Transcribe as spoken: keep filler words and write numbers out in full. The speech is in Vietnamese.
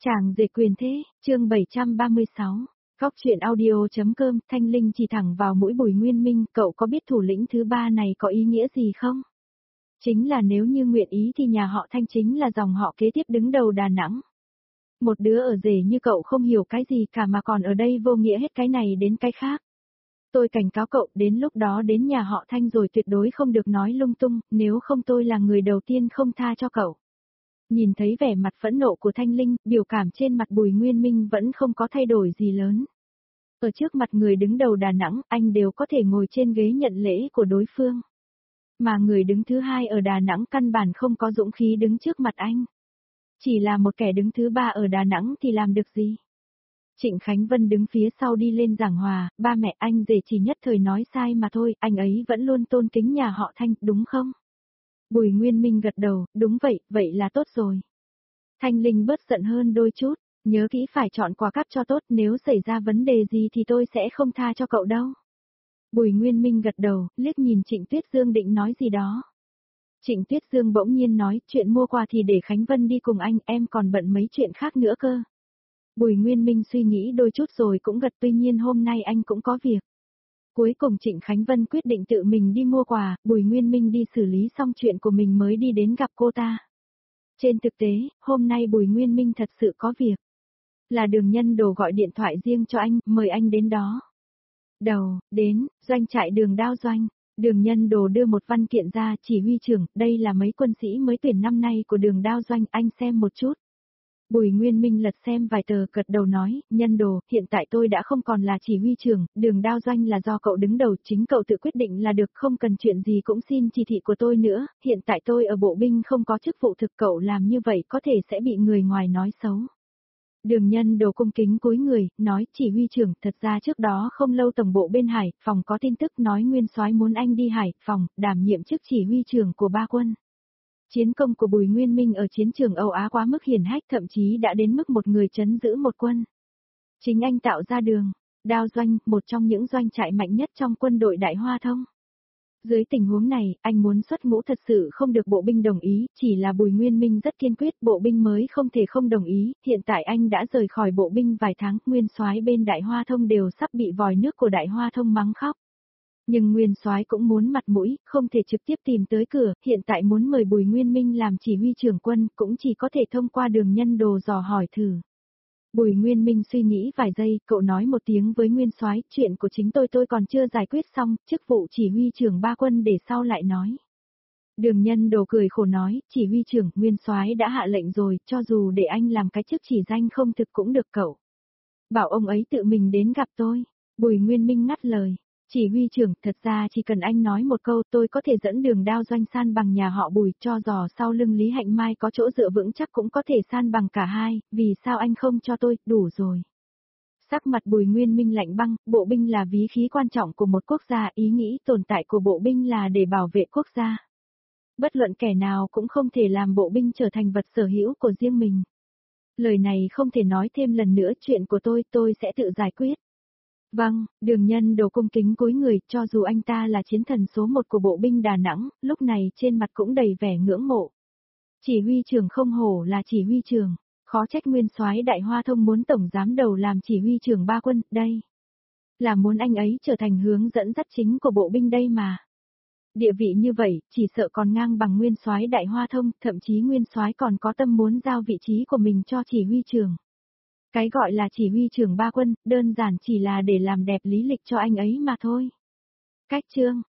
Chàng rể quyền thế, chương bảy trăm ba mươi sáu. Góc truyện audio.com, Thanh Linh chỉ thẳng vào mũi Bùi Nguyên Minh, cậu có biết thủ lĩnh thứ ba này có ý nghĩa gì không? Chính là nếu như nguyện ý thì nhà họ Thanh chính là dòng họ kế tiếp đứng đầu Đà Nẵng. Một đứa ở rể như cậu không hiểu cái gì cả mà còn ở đây vô nghĩa hết cái này đến cái khác. Tôi cảnh cáo cậu đến lúc đó đến nhà họ Thanh rồi tuyệt đối không được nói lung tung, nếu không tôi là người đầu tiên không tha cho cậu. Nhìn thấy vẻ mặt phẫn nộ của Thanh Linh, biểu cảm trên mặt Bùi Nguyên Minh vẫn không có thay đổi gì lớn. Ở trước mặt người đứng đầu Đà Nẵng, anh đều có thể ngồi trên ghế nhận lễ của đối phương. Mà người đứng thứ hai ở Đà Nẵng căn bản không có dũng khí đứng trước mặt anh. Chỉ là một kẻ đứng thứ ba ở Đà Nẵng thì làm được gì? Trịnh Khánh Vân đứng phía sau đi lên giảng hòa, ba mẹ anh rể chỉ nhất thời nói sai mà thôi, anh ấy vẫn luôn tôn kính nhà họ Thanh, đúng không? Bùi Nguyên Minh gật đầu, đúng vậy, vậy là tốt rồi. Thanh Linh bớt giận hơn đôi chút, nhớ kỹ phải chọn quà cáp cho tốt, nếu xảy ra vấn đề gì thì tôi sẽ không tha cho cậu đâu. Bùi Nguyên Minh gật đầu, liếc nhìn Trịnh Tuyết Dương định nói gì đó. Trịnh Tuyết Dương bỗng nhiên nói, chuyện mua quà thì để Khánh Vân đi cùng anh, em còn bận mấy chuyện khác nữa cơ. Bùi Nguyên Minh suy nghĩ đôi chút rồi cũng gật, tuy nhiên hôm nay anh cũng có việc. Cuối cùng Trịnh Khánh Vân quyết định tự mình đi mua quà, Bùi Nguyên Minh đi xử lý xong chuyện của mình mới đi đến gặp cô ta. Trên thực tế, hôm nay Bùi Nguyên Minh thật sự có việc. Là Đường Nhân Đồ gọi điện thoại riêng cho anh, mời anh đến đó. Đầu, đến, doanh trại Đường Đao Doanh. Đường Nhân Đồ đưa một văn kiện ra, chỉ huy trưởng, đây là mấy quân sĩ mới tuyển năm nay của Đường Đao Doanh, anh xem một chút. Bùi Nguyên Minh lật xem vài tờ, gật đầu nói, Nhân Đồ, hiện tại tôi đã không còn là chỉ huy trưởng, Đường Đao Doanh là do cậu đứng đầu, chính cậu tự quyết định là được, không cần chuyện gì cũng xin chỉ thị của tôi nữa, hiện tại tôi ở bộ binh không có chức vụ thực, cậu làm như vậy có thể sẽ bị người ngoài nói xấu. Đường Nhân Đồ cung kính cúi người, nói, chỉ huy trưởng, thật ra trước đó không lâu tổng bộ bên Hải phòng có tin tức nói Nguyên Soái muốn anh đi Hải phòng, đảm nhiệm chức chỉ huy trưởng của ba quân. Chiến công của Bùi Nguyên Minh ở chiến trường Âu Á quá mức hiển hách, thậm chí đã đến mức một người trấn giữ một quân. Chính anh tạo ra Đường Đao Doanh, một trong những doanh trại mạnh nhất trong quân đội Đại Hoa Thông. Dưới tình huống này, anh muốn xuất ngũ thật sự không được bộ binh đồng ý, chỉ là Bùi Nguyên Minh rất kiên quyết, bộ binh mới không thể không đồng ý, hiện tại anh đã rời khỏi bộ binh vài tháng, Nguyên Soái bên Đại Hoa Thông đều sắp bị vòi nước của Đại Hoa Thông mắng khóc. Nhưng Nguyên Soái cũng muốn mặt mũi, không thể trực tiếp tìm tới cửa, hiện tại muốn mời Bùi Nguyên Minh làm chỉ huy trưởng quân, cũng chỉ có thể thông qua Đường Nhân Đồ dò hỏi thử. Bùi Nguyên Minh suy nghĩ vài giây, cậu nói một tiếng với Nguyên Soái, chuyện của chính tôi tôi còn chưa giải quyết xong, chức vụ chỉ huy trưởng ba quân để sau lại nói. Đường Nhân Đồ cười khổ nói, chỉ huy trưởng, Nguyên Soái đã hạ lệnh rồi, cho dù để anh làm cái chức chỉ danh không thực cũng được cậu. Bảo ông ấy tự mình đến gặp tôi. Bùi Nguyên Minh ngắt lời. Chỉ huy trưởng, thật ra chỉ cần anh nói một câu tôi có thể dẫn Đường Đao Doanh san bằng nhà họ Bùi, cho dò sau lưng Lý Hạnh Mai có chỗ dựa vững chắc cũng có thể san bằng cả hai, vì sao anh không cho tôi, đủ rồi. Sắc mặt Bùi Nguyên Minh lạnh băng, bộ binh là ví khí quan trọng của một quốc gia, ý nghĩ tồn tại của bộ binh là để bảo vệ quốc gia. Bất luận kẻ nào cũng không thể làm bộ binh trở thành vật sở hữu của riêng mình. Lời này không thể nói thêm lần nữa, chuyện của tôi, tôi sẽ tự giải quyết. Vâng, Đường Nhân Đồ cung kính cúi người, cho dù anh ta là chiến thần số một của bộ binh Đà Nẵng, lúc này trên mặt cũng đầy vẻ ngưỡng mộ. Chỉ huy trưởng không hổ là chỉ huy trưởng, khó trách Nguyên Soái Đại Hoa Thông muốn tổng giám đầu làm chỉ huy trưởng ba quân, đây. Là muốn anh ấy trở thành hướng dẫn dắt chính của bộ binh đây mà. Địa vị như vậy, chỉ sợ còn ngang bằng Nguyên Soái Đại Hoa Thông, thậm chí Nguyên Soái còn có tâm muốn giao vị trí của mình cho chỉ huy trưởng. Cái gọi là chỉ huy trưởng ba quân, đơn giản chỉ là để làm đẹp lý lịch cho anh ấy mà thôi. Cách chương,